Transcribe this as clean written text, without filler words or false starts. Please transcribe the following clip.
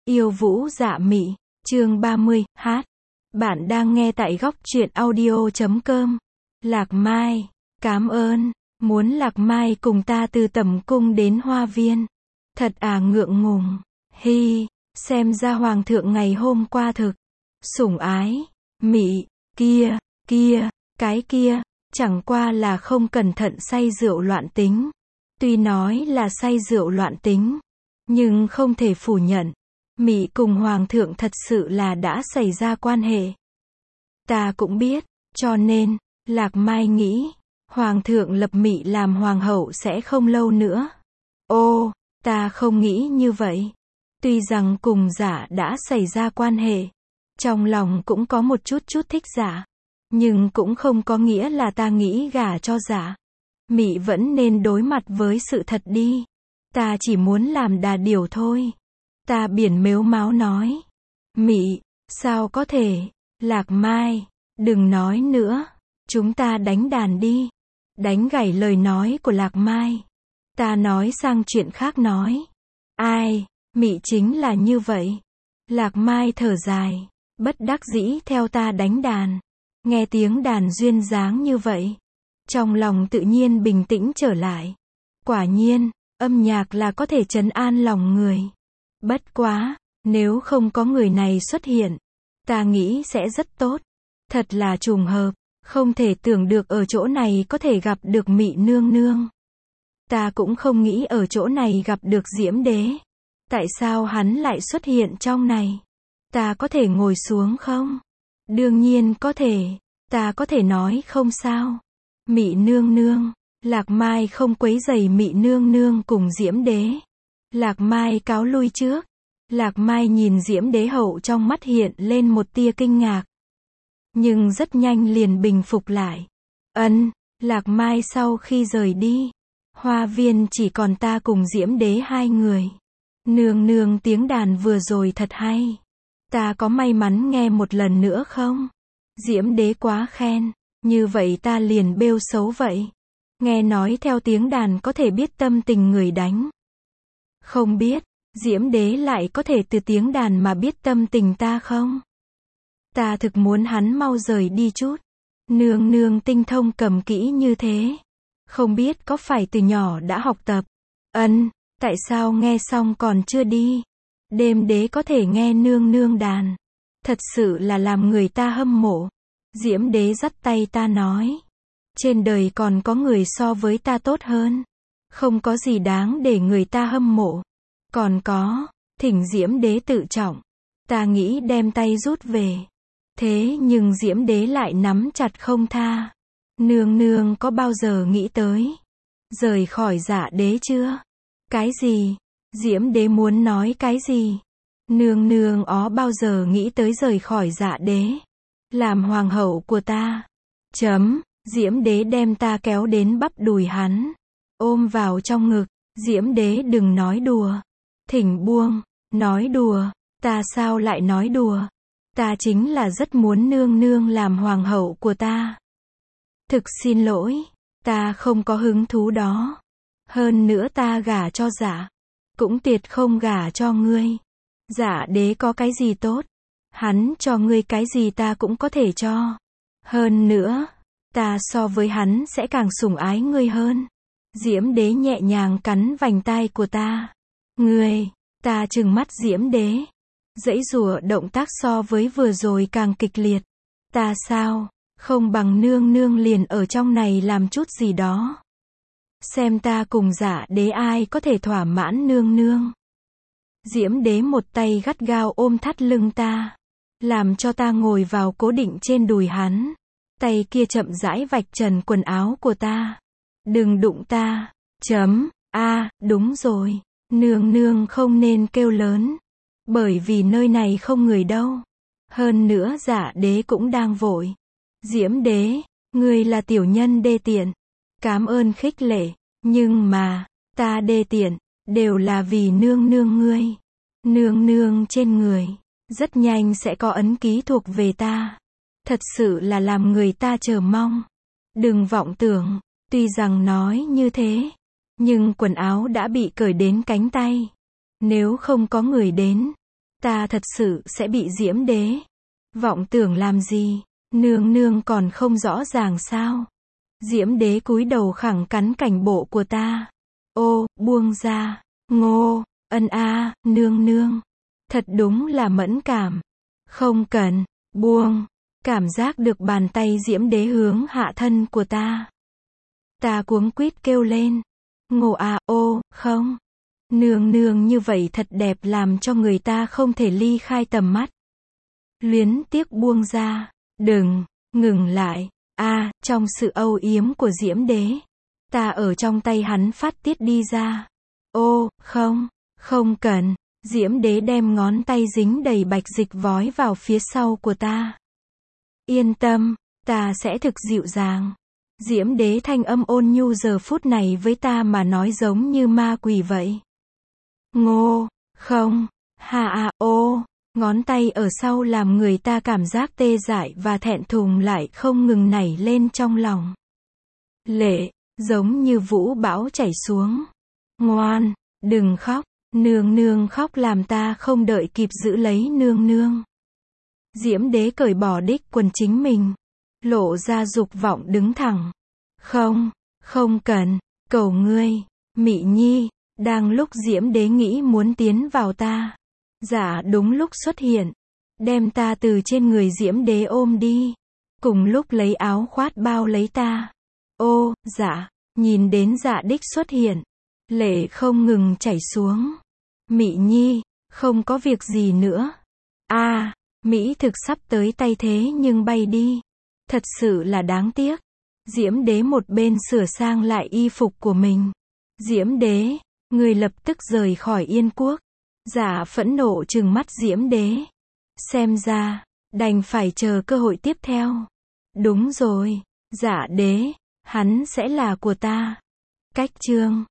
Yêu Vũ Dạ Mị, chương 30, hát. Bạn đang nghe tại góc truyện audio.com. Lạc Mai, cảm ơn, muốn Lạc Mai cùng ta từ Tẩm Cung đến Hoa Viên. Thật ngượng ngùng, hi, xem ra Hoàng thượng ngày hôm qua thực sủng ái, Mị, cái kia, chẳng qua là không cẩn thận say rượu loạn tính. Tuy nói là say rượu loạn tính, nhưng không thể phủ nhận, Mị cùng Hoàng thượng thật sự là đã xảy ra quan hệ. Ta cũng biết, cho nên, Lạc Mai nghĩ, Hoàng thượng lập Mị làm hoàng hậu sẽ không lâu nữa. Ô, ta không nghĩ như vậy. Tuy rằng cùng Dạ đã xảy ra quan hệ, trong lòng cũng có một chút thích Dạ, nhưng cũng không có nghĩa là ta nghĩ gả cho Dạ. Mị vẫn nên đối mặt với sự thật đi. Ta chỉ muốn làm đà điểu thôi. Ta biển mếu máo nói. Mị, sao có thể? Lạc Mai, đừng nói nữa. Chúng ta đánh đàn đi. Đánh gãy lời nói của Lạc Mai. Ta nói sang chuyện khác nói. Ai, Mị chính là như vậy. Lạc Mai thở dài, bất đắc dĩ theo ta đánh đàn. Nghe tiếng đàn duyên dáng như vậy, trong lòng tự nhiên bình tĩnh trở lại. Quả nhiên, âm nhạc là có thể trấn an lòng người. Bất quá, nếu không có người này xuất hiện, ta nghĩ sẽ rất tốt. Thật là trùng hợp, không thể tưởng được ở chỗ này có thể gặp được Mị nương nương. Ta cũng không nghĩ ở chỗ này gặp được Diễm Đế. Tại sao hắn lại xuất hiện trong này? Ta có thể ngồi xuống không? Đương nhiên có thể, ta có thể nói không sao. Mị nương nương, Lạc Mai không quấy rầy Mị nương nương cùng Diễm Đế. Lạc Mai cáo lui trước. Lạc Mai nhìn Diễm Đế hậu trong mắt hiện lên một tia kinh ngạc, nhưng rất nhanh liền bình phục lại. Lạc Mai sau khi rời đi, Hoa Viên chỉ còn ta cùng Diễm Đế hai người. Nương nương tiếng đàn vừa rồi thật hay. Ta có may mắn nghe một lần nữa không? Diễm Đế quá khen. Như vậy ta liền bêu xấu vậy. Nghe nói theo tiếng đàn có thể biết tâm tình người đánh. Không biết, Diễm Đế lại có thể từ tiếng đàn mà biết tâm tình ta không? Ta thực muốn hắn mau rời đi chút. Nương nương tinh thông cầm kỹ như thế. Không biết có phải từ nhỏ đã học tập? Tại sao nghe xong còn chưa đi? Đêm Đế có thể nghe nương nương đàn. Thật sự là làm người ta hâm mộ. Diễm Đế dắt tay ta nói. Trên đời còn có người so với ta tốt hơn. Không có gì đáng để người ta hâm mộ. Còn có, thỉnh Diễm Đế tự trọng. Ta nghĩ đem tay rút về. Thế nhưng Diễm Đế lại nắm chặt không tha. Nương nương có bao giờ nghĩ tới rời khỏi Dạ Đế chưa? Cái gì? Diễm Đế muốn nói cái gì? Nương nương bao giờ nghĩ tới rời khỏi Dạ Đế làm hoàng hậu của ta? Diễm Đế đem ta kéo đến bắp đùi hắn, ôm vào trong ngực. Diễm Đế đừng nói đùa. Thỉnh buông. Nói đùa? Ta sao lại nói đùa? Ta chính là rất muốn nương nương làm hoàng hậu của ta. Thực xin lỗi, ta không có hứng thú đó. Hơn nữa ta gả cho Dạ, cũng tuyệt không gả cho ngươi. Dạ Đế có cái gì tốt? Hắn cho ngươi cái gì ta cũng có thể cho. Hơn nữa, ta so với hắn sẽ càng sủng ái ngươi hơn. Diễm Đế nhẹ nhàng cắn vành tai của ta. Ngươi, ta trừng mắt Diễm Đế. Giãy giụa động tác so với vừa rồi càng kịch liệt. Ta sao, không bằng nương nương liền ở trong này làm chút gì đó. Xem ta cùng Dạ Đế ai có thể thỏa mãn nương nương. Diễm Đế một tay gắt gao ôm thắt lưng ta, làm cho ta ngồi vào cố định trên đùi hắn. Tay kia chậm rãi vạch trần quần áo của ta. Đừng đụng ta. Đúng rồi. Nương nương không nên kêu lớn. Bởi vì nơi này không người đâu. Hơn nữa Dạ Đế cũng đang vội. Diễm Đế, ngươi là tiểu nhân đê tiện. Cảm ơn khích lệ. Nhưng mà, ta đê tiện, đều là vì nương nương ngươi. Nương nương trên người, rất nhanh sẽ có ấn ký thuộc về ta. Thật sự là làm người ta chờ mong. Đừng vọng tưởng, tuy rằng nói như thế, nhưng quần áo đã bị cởi đến cánh tay. Nếu không có người đến, Ta thật sự sẽ bị Diễm Đế vọng tưởng làm gì? Nương nương còn không rõ ràng sao? Diễm Đế cúi đầu khẳng cắn cảnh bộ của ta. Ô, buông ra. Ngô, ân a, nương nương. Thật đúng là mẫn cảm. Không cần, buông. Cảm giác được bàn tay Diễm Đế hướng hạ thân của ta. Ta cuống quýt kêu lên. Ngô à, ô, không. Nương nương như vậy thật đẹp làm cho người ta không thể ly khai tầm mắt. Luyến tiếc buông ra. Đừng, ngừng lại. Trong sự âu yếm của Diễm Đế, ta ở trong tay hắn phát tiết đi ra. Ô, không, không cần. Diễm Đế đem ngón tay dính đầy bạch dịch vói vào phía sau của ta. Yên tâm, ta sẽ thực dịu dàng. Diễm Đế thanh âm ôn nhu giờ phút này với ta mà nói giống như ma quỷ vậy. Ngô, không, ô, ngón tay ở sau làm người ta cảm giác tê dại và thẹn thùng lại không ngừng nảy lên trong lòng. Lệ, giống như vũ bão chảy xuống. Ngoan, đừng khóc, nương nương khóc làm ta không đợi kịp giữ lấy nương nương. Diễm Đế cởi bỏ đích quần chính mình, lộ ra dục vọng đứng thẳng. Không, không cần, cầu ngươi, Mị Nhi. Đang lúc Diễm Đế nghĩ muốn tiến vào ta, Dạ đúng lúc xuất hiện, đem ta từ trên người Diễm Đế ôm đi, cùng lúc lấy áo khoát bao lấy ta. Ô, dạ, nhìn đến Dạ đích xuất hiện, lệ không ngừng chảy xuống. Mị Nhi, không có việc gì nữa. Mỹ thực sắp tới tay thế nhưng bay đi. Thật sự là đáng tiếc. Diễm Đế một bên sửa sang lại y phục của mình. Diễm Đế, người lập tức rời khỏi Yên Quốc. Dạ phẫn nộ trừng mắt Diễm Đế. Xem ra, đành phải chờ cơ hội tiếp theo. Đúng rồi, Dạ Đế, hắn sẽ là của ta. Cách chương